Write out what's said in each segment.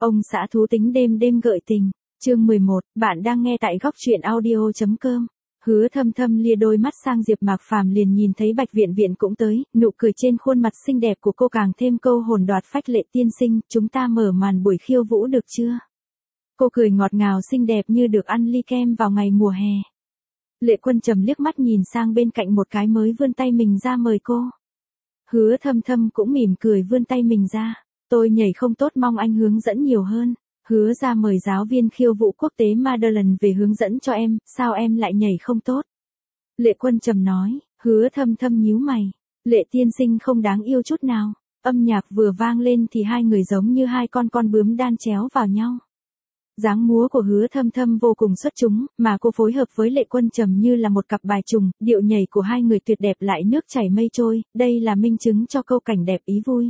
Ông xã thú tính đêm đêm gợi tình, chương 11, bạn đang nghe tại góc truyện audio.com. Hứa Thâm Thâm lia đôi mắt sang Diệp Mạc Phàm liền nhìn thấy Bạch Viện Viện cũng tới, nụ cười trên khuôn mặt xinh đẹp của cô càng thêm câu hồn đoạt phách. Lệ tiên sinh, chúng ta mở màn buổi khiêu vũ được chưa? Cô cười ngọt ngào xinh đẹp như được ăn ly kem vào ngày mùa hè. Lệ Quân Trầm liếc mắt nhìn sang bên cạnh một cái mới vươn tay mình ra mời cô. Hứa Thâm Thâm cũng mỉm cười vươn tay mình ra. Tôi nhảy không tốt, mong anh hướng dẫn nhiều hơn. Hứa ra mời giáo viên khiêu vũ quốc tế Madeline về hướng dẫn cho em, sao em lại nhảy không tốt? Lệ Quân Trầm nói. Hứa Thâm Thâm nhíu mày. Lệ tiên sinh không đáng yêu chút nào. Âm nhạc vừa vang lên thì hai người giống như hai con bướm đan chéo vào nhau. Dáng múa của Hứa Thâm Thâm vô cùng xuất chúng, mà cô phối hợp với Lệ Quân Trầm như là một cặp bài trùng, điệu nhảy của hai người tuyệt đẹp lại nước chảy mây trôi, đây là minh chứng cho câu cảnh đẹp ý vui.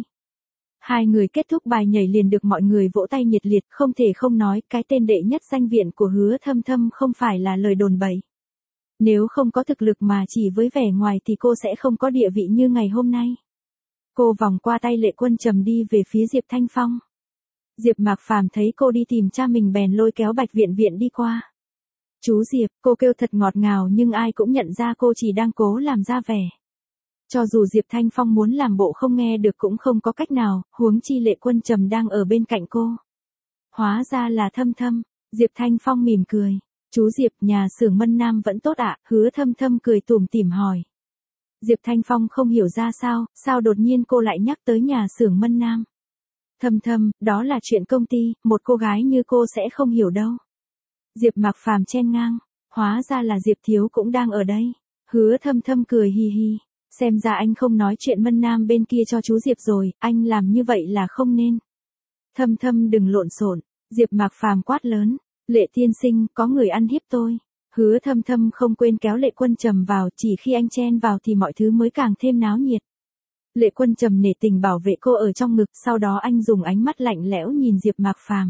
Hai người kết thúc bài nhảy liền được mọi người vỗ tay nhiệt liệt, không thể không nói, cái tên đệ nhất danh viện của Hứa Thâm Thâm không phải là lời đồn bậy. Nếu không có thực lực mà chỉ với vẻ ngoài thì cô sẽ không có địa vị như ngày hôm nay. Cô vòng qua tay Lệ Quân Trầm đi về phía Diệp Thanh Phong. Diệp Mạc Phàm thấy cô đi tìm cha mình bèn lôi kéo Bạch Viện Viện đi qua. Chú Diệp, cô kêu thật ngọt ngào nhưng ai cũng nhận ra cô chỉ đang cố làm ra vẻ. Cho dù Diệp Thanh Phong muốn làm bộ không nghe được cũng không có cách nào, huống chi Lệ Quân Trầm đang ở bên cạnh cô. Hóa ra là Thâm Thâm. Diệp Thanh Phong mỉm cười. Chú Diệp, nhà xưởng Mân Nam vẫn tốt ạ? Hứa Thâm Thâm cười tủm tỉm hỏi. Diệp Thanh Phong không hiểu ra sao đột nhiên cô lại nhắc tới nhà xưởng Mân Nam. Thâm Thâm, đó là chuyện công ty, một cô gái như cô sẽ không hiểu đâu. Diệp Mạc Phàm chen ngang. Hóa ra là Diệp Thiếu cũng đang ở đây. Hứa Thâm Thâm cười hi hi. Xem ra anh không nói chuyện Mân Nam bên kia cho chú Diệp rồi, anh làm như vậy là không nên. Thâm Thâm đừng lộn xộn. Diệp Mạc Phàm quát lớn. Lệ tiên sinh, có người ăn hiếp tôi. Hứa Thâm Thâm không quên kéo Lệ Quân Trầm vào, chỉ khi anh chen vào thì mọi thứ mới càng thêm náo nhiệt. Lệ Quân Trầm nể tình bảo vệ cô ở trong ngực, sau đó anh dùng ánh mắt lạnh lẽo nhìn Diệp Mạc Phàm.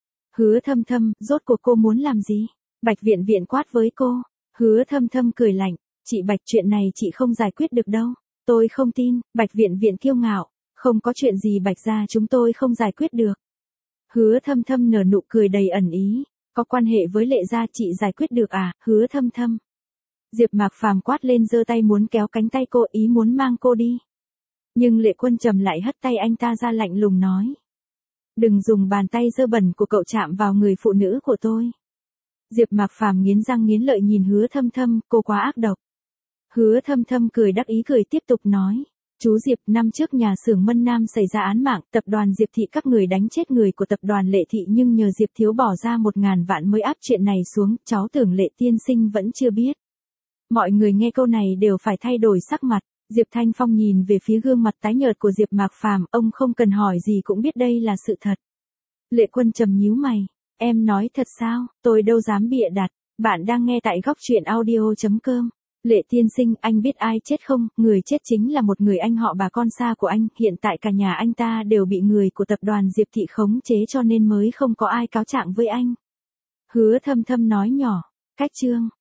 Hứa Thâm Thâm, rốt cuộc cô muốn làm gì? Bạch Viện Viện quát với cô. Hứa Thâm Thâm cười lạnh. Chị Bạch, chuyện này chị không giải quyết được đâu. Tôi không tin. Bạch Viện Viện kiêu ngạo. Không có chuyện gì Bạch gia chúng tôi không giải quyết được. Hứa Thâm Thâm nở nụ cười đầy ẩn ý. Có quan hệ với Lệ gia chị giải quyết được à? Hứa Thâm Thâm. Diệp Mạc Phàm quát lên giơ tay muốn kéo cánh tay cô, ý muốn mang cô đi. Nhưng Lệ Quân Trầm lại hất tay anh ta ra lạnh lùng nói. Đừng dùng bàn tay dơ bẩn của cậu chạm vào người phụ nữ của tôi. Diệp Mạc Phàm nghiến răng nghiến lợi nhìn Hứa Thâm Thâm, cô quá ác độc. Hứa Thâm Thâm cười đắc ý cười tiếp tục nói. Chú Diệp, năm trước nhà xưởng Mân Nam xảy ra án mạng, tập đoàn Diệp Thị các người đánh chết người của tập đoàn Lệ Thị nhưng nhờ Diệp Thiếu bỏ ra 1.000 vạn mới áp chuyện này xuống, cháu tưởng Lệ tiên sinh vẫn chưa biết. Mọi người nghe câu này đều phải thay đổi sắc mặt. Diệp Thanh Phong nhìn về phía gương mặt tái nhợt của Diệp Mạc Phàm, ông không cần hỏi gì cũng biết đây là sự thật. Lệ Quân Trầm nhíu mày, em nói thật sao? Tôi đâu dám bịa đặt. Bạn đang nghe tại góc truyện audio.com. Lệ tiên sinh, anh biết ai chết không? Người chết chính là một người anh họ bà con xa của anh, hiện tại cả nhà anh ta đều bị người của tập đoàn Diệp Thị khống chế cho nên mới không có ai cáo trạng với anh. Hứa Thâm Thâm nói nhỏ, cách chương.